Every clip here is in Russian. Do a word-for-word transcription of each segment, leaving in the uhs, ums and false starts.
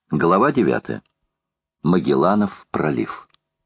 Глава девятая. Магелланов пролив.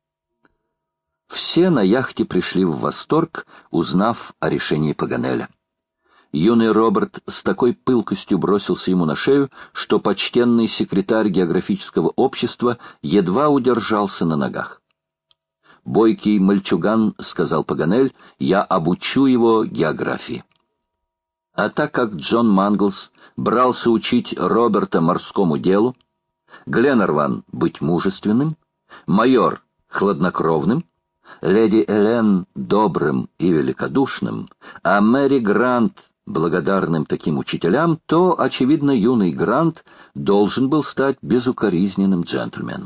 Все на яхте пришли в восторг, узнав о решении Паганеля. Юный Роберт с такой пылкостью бросился ему на шею, что почтенный секретарь географического общества едва удержался на ногах. «Бойкий мальчуган», — сказал Паганель, — «я обучу его географии». А так как Джон Манглс брался учить Роберта морскому делу, Гленарван — быть мужественным, майор — хладнокровным, леди Элен — добрым и великодушным, а Мэри Грант — благодарным таким учителям, то, очевидно, юный Грант должен был стать безукоризненным джентльменом.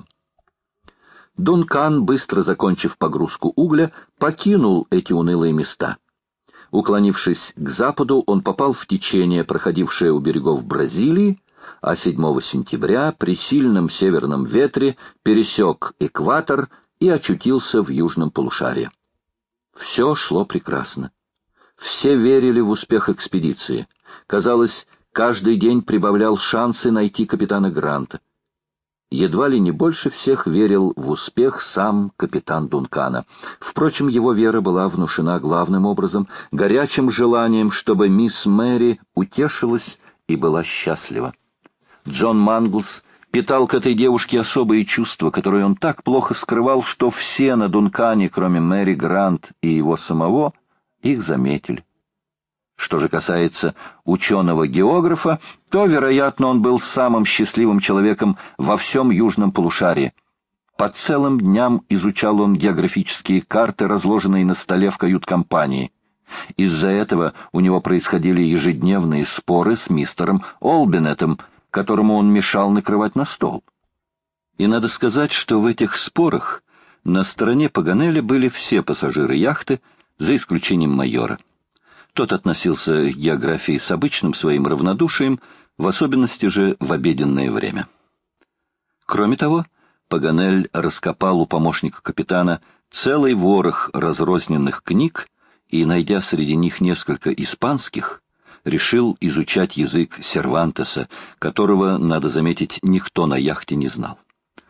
Дункан, быстро закончив погрузку угля, покинул эти унылые места. Уклонившись к западу, он попал в течение, проходившее у берегов Бразилии, а седьмого сентября при сильном северном ветре пересек экватор и очутился в южном полушарии. Все шло прекрасно. Все верили в успех экспедиции. Казалось, каждый день прибавлял шансы найти капитана Гранта. Едва ли не больше всех верил в успех сам капитан Дункана. Впрочем, его вера была внушена главным образом горячим желанием, чтобы мисс Мэри утешилась и была счастлива. Джон Манглс питал к этой девушке особые чувства, которые он так плохо скрывал, что все на Дункане, кроме Мэри Грант и его самого, их заметили. Что же касается ученого-географа, то, вероятно, он был самым счастливым человеком во всем южном полушарии. По целым дням изучал он географические карты, разложенные на столе в кают-компании. Из-за этого у него происходили ежедневные споры с мистером Олбинетом, которому он мешал накрывать на стол. И надо сказать, что в этих спорах на стороне Паганеля были все пассажиры яхты, за исключением майора. Тот относился к географии с обычным своим равнодушием, в особенности же в обеденное время. Кроме того, Паганель раскопал у помощника капитана целый ворох разрозненных книг и, найдя среди них несколько испанских, решил изучать язык Сервантеса, которого, надо заметить, никто на яхте не знал.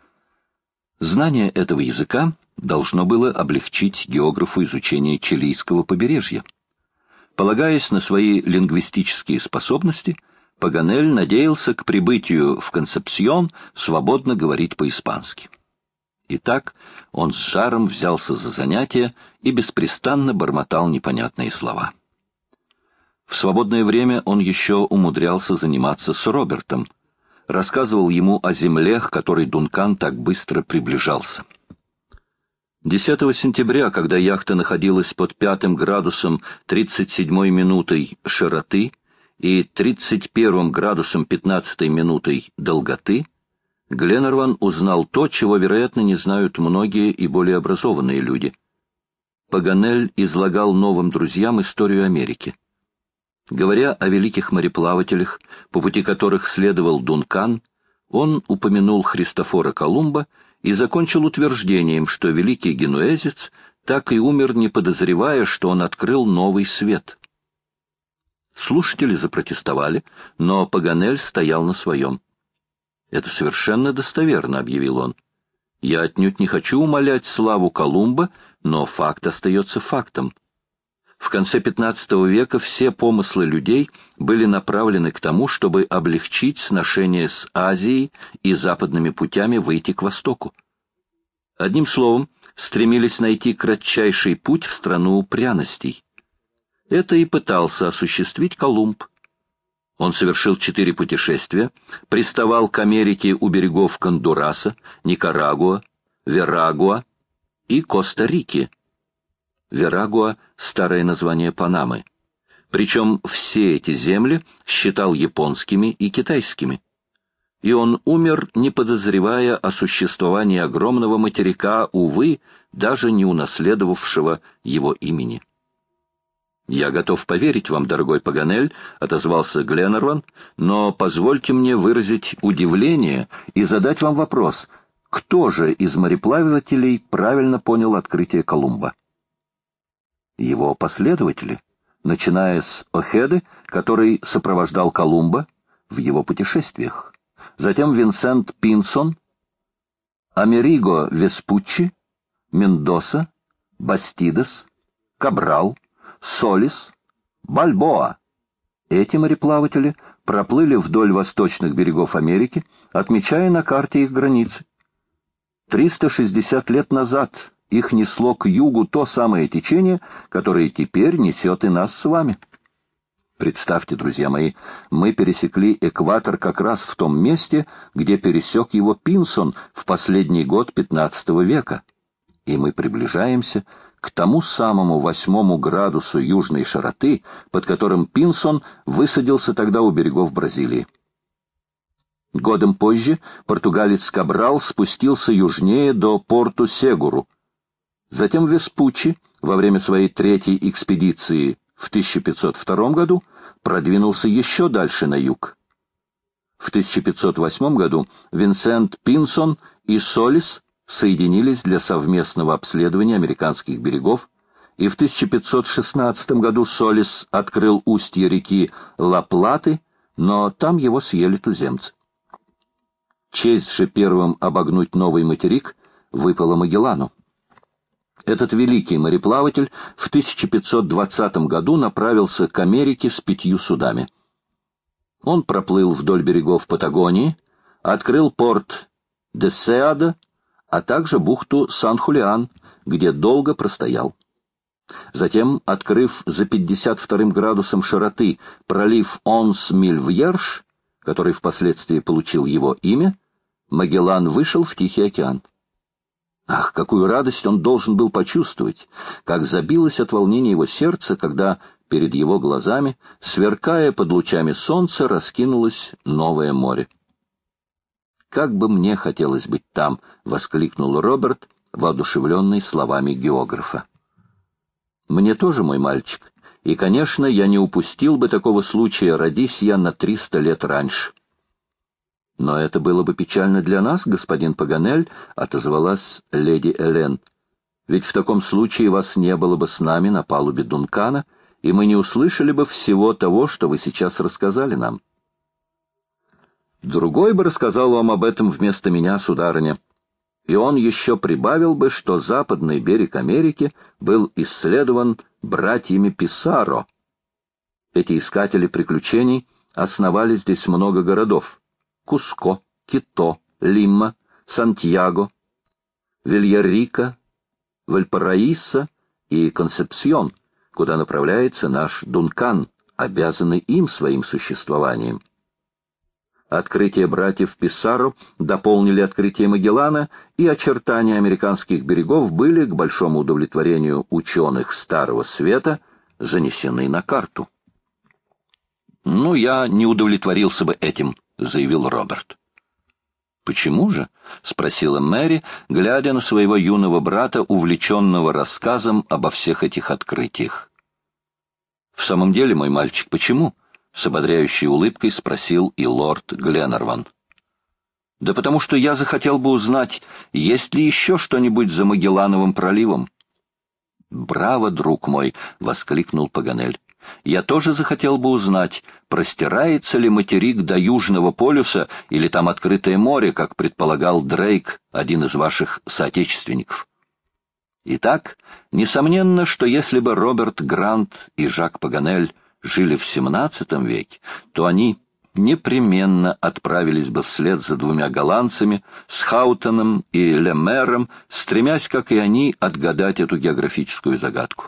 Знание этого языка должно было облегчить географу изучение чилийского побережья. Полагаясь на свои лингвистические способности, Паганель надеялся к прибытию в Консепсьон свободно говорить по-испански. Итак, он с жаром взялся за занятие и беспрестанно бормотал непонятные слова. В свободное время он еще умудрялся заниматься с Робертом, рассказывал ему о земле, к которой Дункан так быстро приближался. десятого сентября, когда яхта находилась под пятым градусом тридцать седьмой минутой широты и тридцать первым градусом пятнадцатой минутой долготы, Гленарван узнал то, чего, вероятно, не знают многие и более образованные люди. Паганель излагал новым друзьям историю Америки. Говоря о великих мореплавателях, по пути которых следовал Дункан, он упомянул Христофора Колумба и закончил утверждением, что великий генуэзец так и умер, не подозревая, что он открыл новый свет. Слушатели запротестовали, но Паганель стоял на своем. «Это совершенно достоверно», — объявил он. «Я отнюдь не хочу умалять славу Колумба, но факт остается фактом. В конце пятнадцатого века все помыслы людей были направлены к тому, чтобы облегчить сношение с Азией и западными путями выйти к востоку. Одним словом, стремились найти кратчайший путь в страну пряностей. Это и пытался осуществить Колумб. Он совершил четыре путешествия, приставал к Америке у берегов Гондураса, Никарагуа, Верагуа и Коста-Рики. Верагуа — старое название Панамы. Причем все эти земли считал японскими и китайскими. И он умер, не подозревая о существовании огромного материка, увы, даже не унаследовавшего его имени. «Я готов поверить вам, дорогой Паганель», — отозвался Гленарван, «но позвольте мне выразить удивление и задать вам вопрос, кто же из мореплавателей правильно понял открытие Колумба?» Его последователи, начиная с Охеды, который сопровождал Колумба в его путешествиях. затем Винсент Пинсон, Америго Веспуччи, Мендоса, Бастидес, Кабрал, Солис, Бальбоа. Эти мореплаватели проплыли вдоль восточных берегов Америки, отмечая на карте их границы. триста шестьдесят лет назад их несло к югу то самое течение, которое теперь несет и нас с вами. Представьте, друзья мои, мы пересекли экватор как раз в том месте, где пересек его Пинсон в последний год пятнадцатого века. И мы приближаемся к тому самому восьмому градусу южной широты, под которым Пинсон высадился тогда у берегов Бразилии. Годом позже португалец Кабрал спустился южнее до Порту-Сегуру. Затем Веспуччи во время своей третьей экспедиции в тысяча пятьсот втором году продвинулся еще дальше на юг. В тысяча пятьсот восьмом году Винсент Пинсон и Солис соединились для совместного обследования американских берегов, и в тысяча пятьсот шестнадцатом году Солис открыл устье реки Ла-Платы, но там его съели туземцы. Честь же первым обогнуть новый материк выпала Магеллану. Этот великий мореплаватель в тысяча пятьсот двадцатом году направился к Америке с пятью судами. Он проплыл вдоль берегов Патагонии, открыл порт Десеада, а также бухту Сан-Хулиан, где долго простоял. Затем, открыв за пятьдесят вторым градусом широты пролив Онс-Мильвьерш, который впоследствии получил его имя, Магеллан вышел в Тихий океан. Ах, какую радость он должен был почувствовать, как забилось от волнения его сердце, когда перед его глазами, сверкая под лучами солнца, раскинулось новое море. «Как бы мне хотелось быть там!» — воскликнул Роберт, воодушевленный словами географа. «Мне тоже, мой мальчик, и, конечно, я не упустил бы такого случая, родись я на триста лет раньше». «Но это было бы печально для нас, господин Паганель», — отозвалась леди Элен. «Ведь в таком случае вас не было бы с нами на палубе Дункана, и мы не услышали бы всего того, что вы сейчас рассказали нам». «Другой бы рассказал вам об этом вместо меня, сударыня. И он еще прибавил бы, что западный берег Америки был исследован братьями Писаро. Эти искатели приключений основали здесь много городов. Куско, Кито, Лима, Сантьяго, Вильяррико, Вальпараисо и Консепсьон, куда направляется наш Дункан, обязаны им своим существованием. Открытия братьев Писаро дополнили открытие Магеллана, и очертания американских берегов были, к большому удовлетворению ученых Старого Света, занесены на карту. «Ну, я не удовлетворился бы этим», — заявил Роберт. «Почему же?» — спросила Мэри, глядя на своего юного брата, увлеченного рассказом обо всех этих открытиях. «В самом деле, мой мальчик, почему?» — с ободряющей улыбкой спросил и лорд Гленарван. «Да потому что я захотел бы узнать, есть ли еще что-нибудь за Магеллановым проливом». «Браво, друг мой!» — воскликнул Паганель. «Я тоже захотел бы узнать, простирается ли материк до Южного полюса или там открытое море, как предполагал Дрейк, один из ваших соотечественников». Итак, несомненно, что если бы Роберт Грант и Жак Паганель жили в семнадцатом веке, то они непременно отправились бы вслед за двумя голландцами, Схаутеном и Лемером, стремясь, как и они, отгадать эту географическую загадку.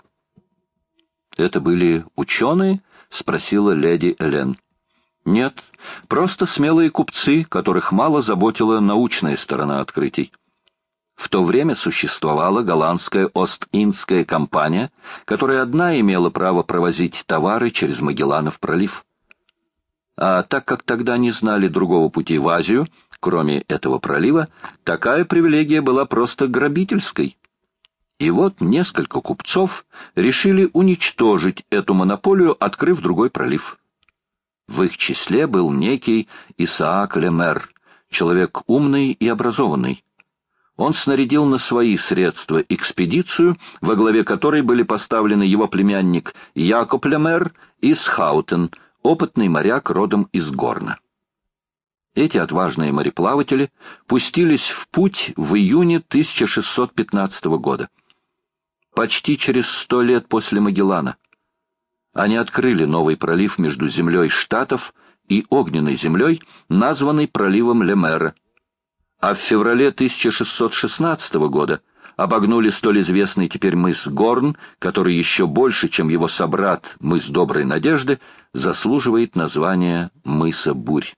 «Это были ученые?» — спросила леди Элен. «Нет, просто смелые купцы, которых мало заботила научная сторона открытий. В то время существовала голландская Ост-Индская компания, которая одна имела право провозить товары через Магелланов пролив. А так как тогда не знали другого пути в Азию, кроме этого пролива, такая привилегия была просто грабительской. И вот несколько купцов решили уничтожить эту монополию, открыв другой пролив. В их числе был некий Исаак Лемер, человек умный и образованный. Он снарядил на свои средства экспедицию, во главе которой были поставлены его племянник Якоб Лемер и Схаутен, опытный моряк родом из Горна. Эти отважные мореплаватели пустились в путь в июне тысяча шестьсот пятнадцатого года. Почти через сто лет после Магеллана. Они открыли новый пролив между землей Штатов и огненной землей, названный проливом Ле-Мэра. А в феврале тысяча шестьсот шестнадцатого года обогнули столь известный теперь мыс Горн, который еще больше, чем его собрат мыс Доброй Надежды, заслуживает названия мыса Бурь.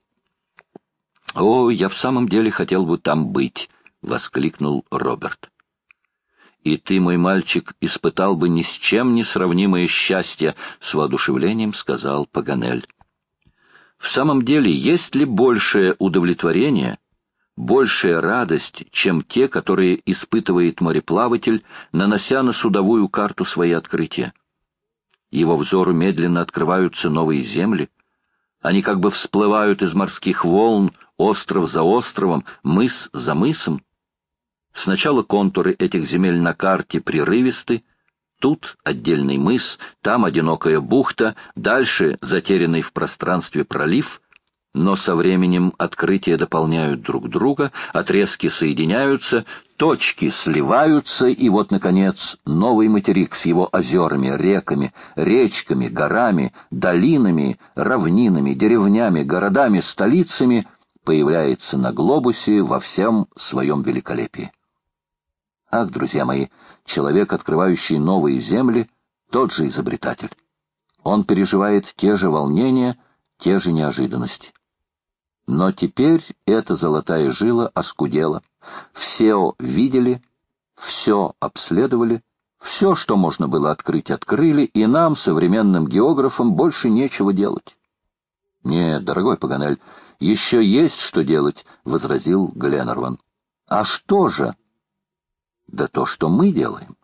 «О, я в самом деле хотел бы там быть!» — воскликнул Роберт. «И ты, мой мальчик, испытал бы ни с чем не сравнимое счастье», — с воодушевлением сказал Паганель. «В самом деле, есть ли большее удовлетворение, большая радость, чем те, которые испытывает мореплаватель, нанося на судовую карту свои открытия? Его взору медленно открываются новые земли, они как бы всплывают из морских волн, остров за островом, мыс за мысом. Сначала контуры этих земель на карте прерывисты, тут отдельный мыс, там одинокая бухта, дальше затерянный в пространстве пролив, но со временем открытия дополняют друг друга, отрезки соединяются, точки сливаются, и вот, наконец, новый материк с его озерами, реками, речками, горами, долинами, равнинами, деревнями, городами, столицами появляется на глобусе во всем своем великолепии. Ах, друзья мои, человек, открывающий новые земли, тот же изобретатель. Он переживает те же волнения, те же неожиданности. Но теперь эта золотая жила оскудела. Все видели, все обследовали, все, что можно было открыть, открыли, и нам, современным географам, больше нечего делать. — Нет, дорогой Паганель, еще есть что делать, — возразил Гленнерван. — А что же? — Да то, что мы делаем.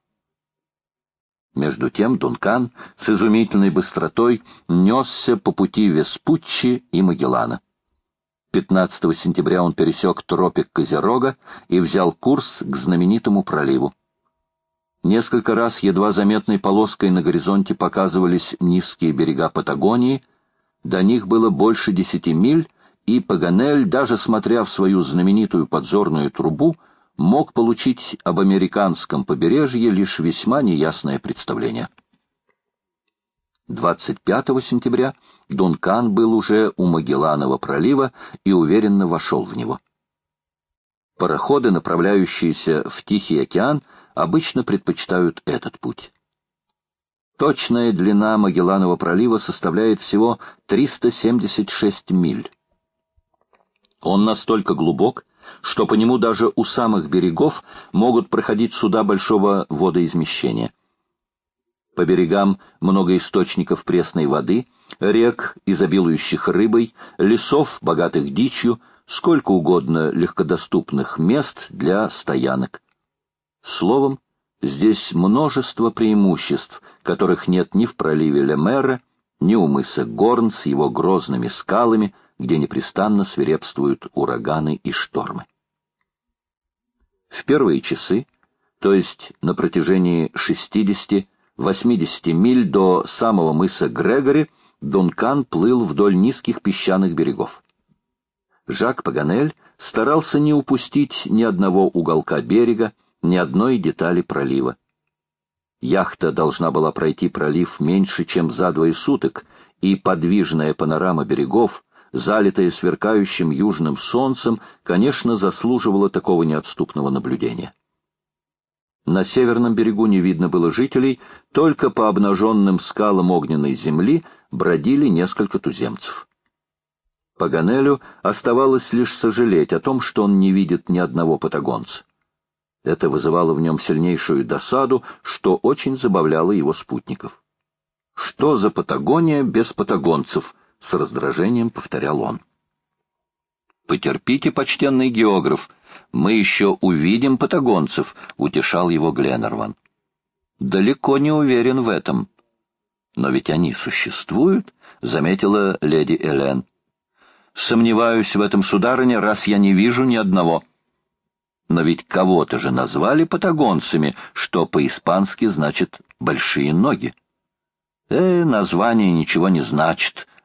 Между тем Дункан с изумительной быстротой несся по пути Веспуччи и Магеллана. пятнадцатого сентября он пересек тропик Козерога и взял курс к знаменитому проливу. Несколько раз едва заметной полоской на горизонте показывались низкие берега Патагонии, до них было больше десяти миль, и Паганель, даже смотря в свою знаменитую подзорную трубу, мог получить об американском побережье лишь весьма неясное представление. двадцать пятого сентября Дункан был уже у Магелланова пролива и уверенно вошел в него. Пароходы, направляющиеся в Тихий океан, обычно предпочитают этот путь. Точная длина Магелланова пролива составляет всего триста семьдесят шесть миль. Он настолько глубок, что по нему даже у самых берегов могут проходить суда большого водоизмещения. По берегам много источников пресной воды, рек, изобилующих рыбой, лесов, богатых дичью, сколько угодно легкодоступных мест для стоянок. Словом, здесь множество преимуществ, которых нет ни в проливе Ле-Мэра, ни у мыса Горн с его грозными скалами, где непрестанно свирепствуют ураганы и штормы. В первые часы, то есть на протяжении шестидесяти-восьмидесяти миль до самого мыса Грегори, Дункан плыл вдоль низких песчаных берегов. Жак Паганель старался не упустить ни одного уголка берега, ни одной детали пролива. Яхта должна была пройти пролив меньше, чем за двое суток, и подвижная панорама берегов, залитая сверкающим южным солнцем, конечно, заслуживала такого неотступного наблюдения. На северном берегу не видно было жителей, только по обнаженным скалам огненной земли бродили несколько туземцев. Паганелю оставалось лишь сожалеть о том, что он не видит ни одного патагонца. Это вызывало в нем сильнейшую досаду, что очень забавляло его спутников. «Что за Патагония без патагонцев?» — с раздражением повторял он. «Потерпите, почтенный географ, мы еще увидим патагонцев», — утешал его Гленнерван. «Далеко не уверен в этом». «Но ведь они существуют», — заметила леди Элен. «Сомневаюсь в этом, сударыня, раз я не вижу ни одного». «Но ведь кого-то же назвали патагонцами, что по-испански значит «большие ноги». «Э, название ничего не значит», —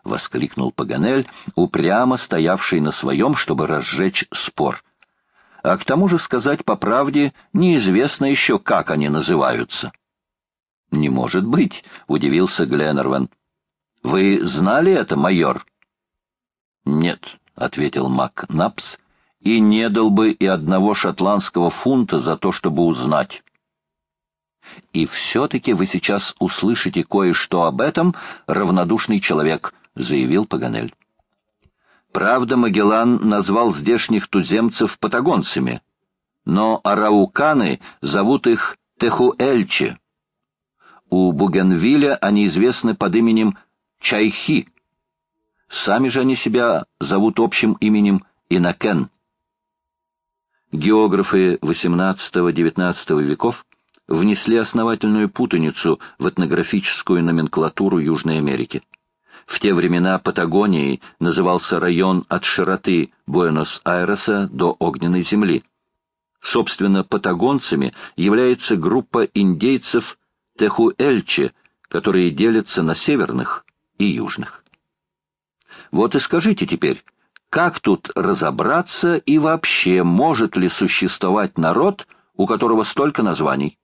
— воскликнул Паганель, упрямо стоявший на своем, чтобы разжечь спор. «А к тому же, сказать по правде, неизвестно еще, как они называются». «Не может быть», — удивился Гленнерван. «Вы знали это, майор?» «Нет», — ответил Макнапс, — «и не дал бы и одного шотландского фунта за то, чтобы узнать». «И все-таки вы сейчас услышите кое-что об этом, равнодушный человек», — заявил Паганель. «Правда, Магеллан назвал здешних туземцев патагонцами, но арауканы зовут их Техуэльче. У Бугенвилля они известны под именем Чайхи. Сами же они себя зовут общим именем Инакен». Географы восемнадцатого-девятнадцатого веков внесли основательную путаницу в этнографическую номенклатуру Южной Америки. В те времена Патагонией назывался район от широты Буэнос-Айреса до Огненной земли. Собственно, патагонцами является группа индейцев Техуэльче, которые делятся на северных и южных. Вот и скажите теперь, как тут разобраться и вообще может ли существовать народ, у которого столько названий?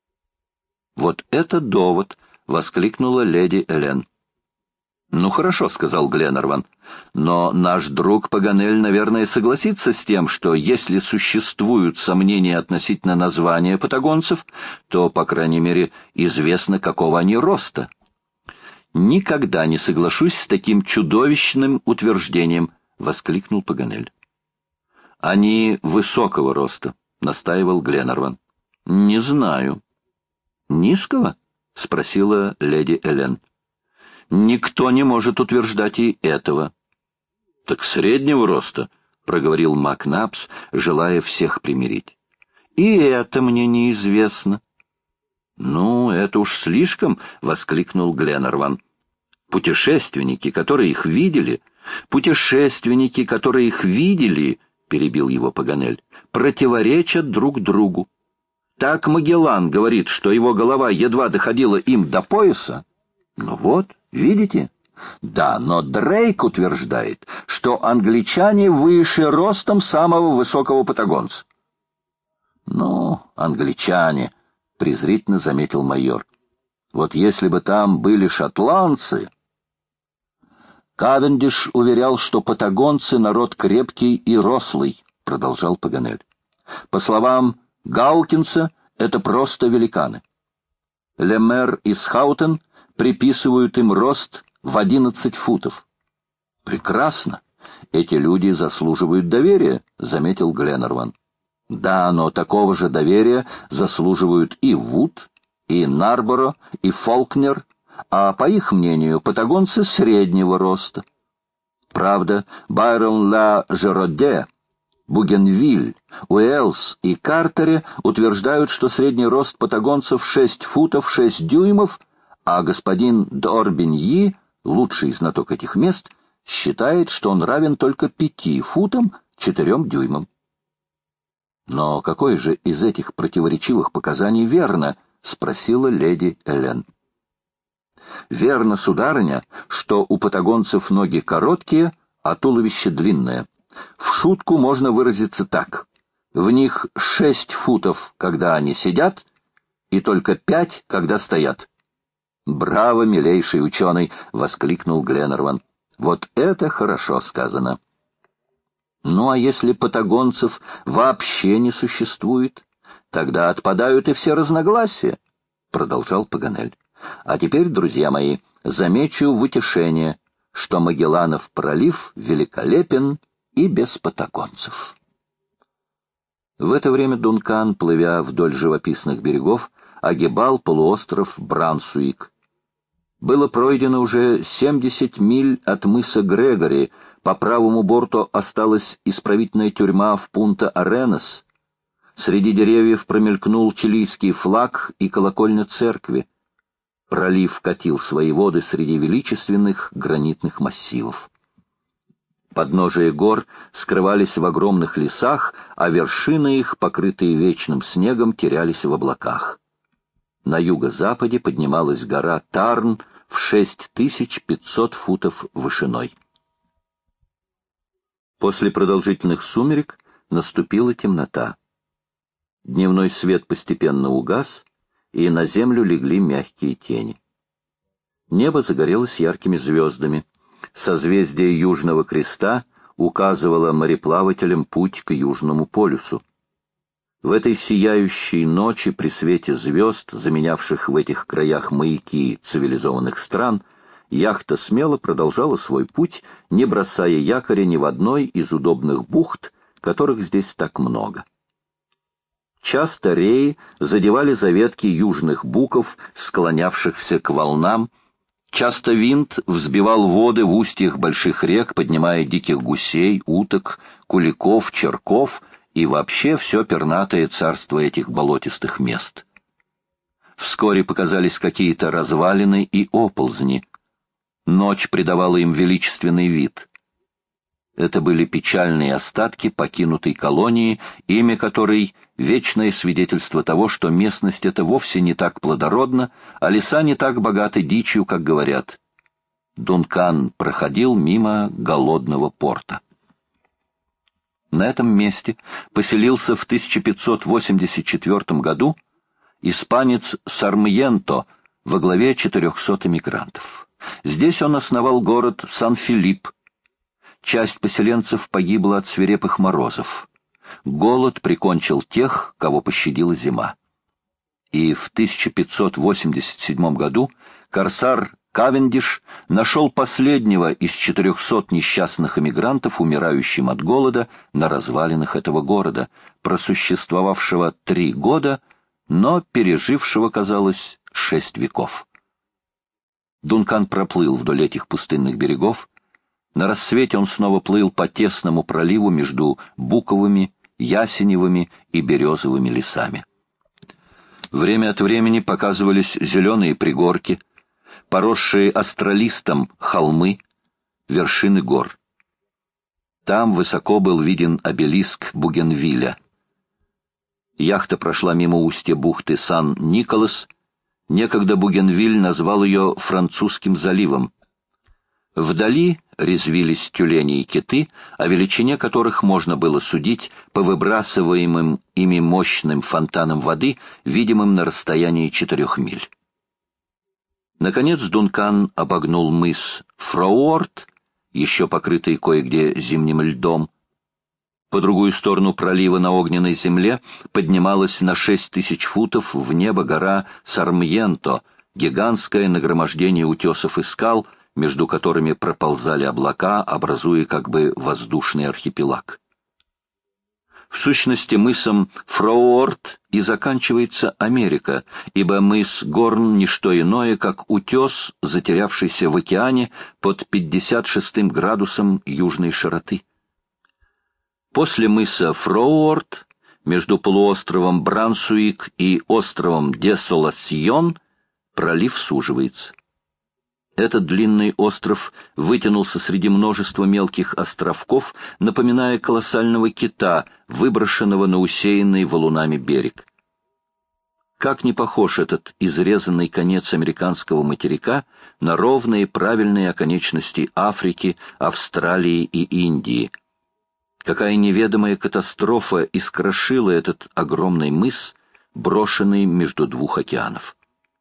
«Вот это довод!» — воскликнула леди Элен. «Ну хорошо», — сказал Гленнерван, — «но наш друг Паганель, наверное, согласится с тем, что если существуют сомнения относительно названия патагонцев, то, по крайней мере, известно, какого они роста». «Никогда не соглашусь с таким чудовищным утверждением», — воскликнул Паганель. «Они высокого роста», — настаивал Гленнерван. «Не знаю». «Низкого?» — спросила леди Элен. «Никто не может утверждать и этого». «Так среднего роста», — проговорил Макнапс, желая всех примирить. «И это мне неизвестно». «Ну, это уж слишком», — воскликнул Гленнерван. «Путешественники, которые их видели, путешественники, которые их видели», — перебил его Паганель, — «противоречат друг другу. Так Магеллан говорит, что его голова едва доходила им до пояса. Ну вот, видите? Да, но Дрейк утверждает, что англичане выше ростом самого высокого патагонца». «Ну, англичане», — презрительно заметил майор. «Вот если бы там были шотландцы...» «Кавендиш уверял, что патагонцы — народ крепкий и рослый», — продолжал Паганель. «По словам Гаукинса, это просто великаны. Лемер и Схаутен приписывают им рост в одиннадцать футов». «Прекрасно. Эти люди заслуживают доверия», — заметил Гленнерван. «Да, но такого же доверия заслуживают и Вуд, и Нарборо, и Фолкнер, а, по их мнению, патагонцы среднего роста. Правда, Байрон Ла Жероде, Бугенвиль, Уэллс и Картере утверждают, что средний рост патагонцев шесть футов шесть дюймов, а господин Д'Орбиньи, лучший знаток этих мест, считает, что он равен только пяти футам четырем дюймам. «Но какое же из этих противоречивых показаний верно?» — спросила леди Элен. «Верно, сударыня, что у патагонцев ноги короткие, а туловище длинное. В шутку можно выразиться так. В них шесть футов, когда они сидят, и только пять, когда стоят». «Браво, милейший ученый!» — воскликнул Гленнерван. «Вот это хорошо сказано». «Ну, а если патагонцев вообще не существует, тогда отпадают и все разногласия», — продолжал Паганель. «А теперь, друзья мои, замечу в утешение, что Магелланов пролив великолепен и без патагонцев». В это время Дункан, плывя вдоль живописных берегов, огибал полуостров Брансуик. Было пройдено уже семьдесят миль от мыса Грегори, по правому борту осталась исправительная тюрьма в Пунта-Аренас. Среди деревьев промелькнул чилийский флаг и колокольня церкви. Пролив катил свои воды среди величественных гранитных массивов. Подножия гор скрывались в огромных лесах, а вершины их, покрытые вечным снегом, терялись в облаках. На юго-западе поднималась гора Тарн, в шесть тысяч пятьсот футов вышиной. После продолжительных сумерек наступила темнота. Дневной свет постепенно угас, и на землю легли мягкие тени. Небо загорелось яркими звездами. Созвездие Южного Креста указывало мореплавателям путь к Южному полюсу. В этой сияющей ночи при свете звезд, заменявших в этих краях маяки цивилизованных стран, яхта смело продолжала свой путь, не бросая якоря ни в одной из удобных бухт, которых здесь так много. Часто реи задевали за ветки южных буков, склонявшихся к волнам. Часто винт взбивал воды в устьях больших рек, поднимая диких гусей, уток, куликов, черков и вообще все пернатое царство этих болотистых мест. Вскоре показались какие-то развалины и оползни. Ночь придавала им величественный вид. Это были печальные остатки покинутой колонии, имя которой — вечное свидетельство того, что местность эта вовсе не так плодородна, а леса не так богаты дичью, как говорят. Дункан проходил мимо голодного порта. На этом месте поселился в тысяча пятьсот восемьдесят четвёртом году испанец Сармьенто во главе четырехсот эмигрантов. Здесь он основал город Сан-Филипп. Часть поселенцев погибла от свирепых морозов. Голод прикончил тех, кого пощадила зима. И в тысяча пятьсот восемьдесят седьмом году корсар Кавендиш нашел последнего из четырехсот несчастных эмигрантов, умирающим от голода на развалинах этого города, просуществовавшего три года, но пережившего, казалось, шесть веков. Дункан проплыл вдоль этих пустынных берегов. На рассвете он снова плыл по тесному проливу между буковыми, ясеневыми и березовыми лесами. Время от времени показывались зеленые пригорки, поросшие астролистом холмы, вершины гор. Там высоко был виден обелиск Бугенвилля. Яхта прошла мимо устья бухты Сан-Николас. Некогда Бугенвиль назвал ее Французским заливом. Вдали резвились тюлени и киты, о величине которых можно было судить по выбрасываемым ими мощным фонтанам воды, видимым на расстоянии четырех миль. Наконец Дункан обогнул мыс Фроуорт, еще покрытый кое-где зимним льдом. По другую сторону пролива на огненной земле поднималась на шесть тысяч футов в небо гора Сармьенто, гигантское нагромождение утесов и скал, между которыми проползали облака, образуя как бы воздушный архипелаг. В сущности, мысом Фроуорт и заканчивается Америка, ибо мыс Горн — ничто иное, как утес, затерявшийся в океане под пятьдесят шестым градусом южной широты. После мыса Фроуорт, между полуостровом Брансуик и островом Десоласьон, пролив суживается. Этот длинный остров вытянулся среди множества мелких островков, напоминая колоссального кита, выброшенного на усеянный валунами берег. Как не похож этот изрезанный конец американского материка на ровные правильные оконечности Африки, Австралии и Индии. Какая неведомая катастрофа искрошила этот огромный мыс, брошенный между двух океанов.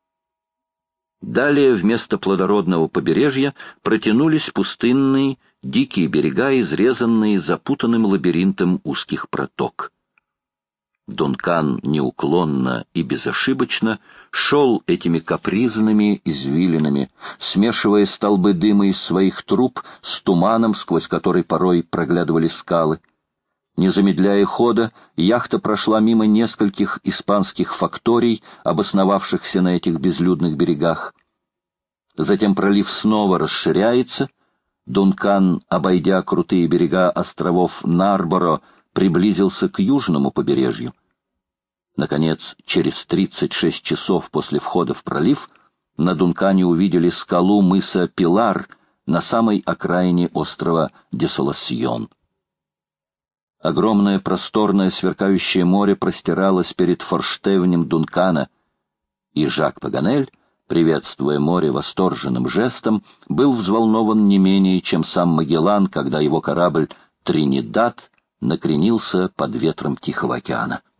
Далее вместо плодородного побережья протянулись пустынные, дикие берега, изрезанные запутанным лабиринтом узких проток. Дункан неуклонно и безошибочно шел этими капризными извилинами, смешивая столбы дыма из своих труб с туманом, сквозь который порой проглядывали скалы. Не замедляя хода, яхта прошла мимо нескольких испанских факторий, обосновавшихся на этих безлюдных берегах. Затем пролив снова расширяется. Дункан, обойдя крутые берега островов Нарборо, приблизился к южному побережью. Наконец, через тридцать шесть часов после входа в пролив, на Дункане увидели скалу мыса Пилар на самой окраине острова Десоласьон. Огромное просторное сверкающее море простиралось перед форштевнем Дункана, и Жак Паганель приветствуя море восторженным жестом, был взволнован не менее, чем сам Магеллан, когда его корабль «Тринидад» накренился под ветром Тихого океана.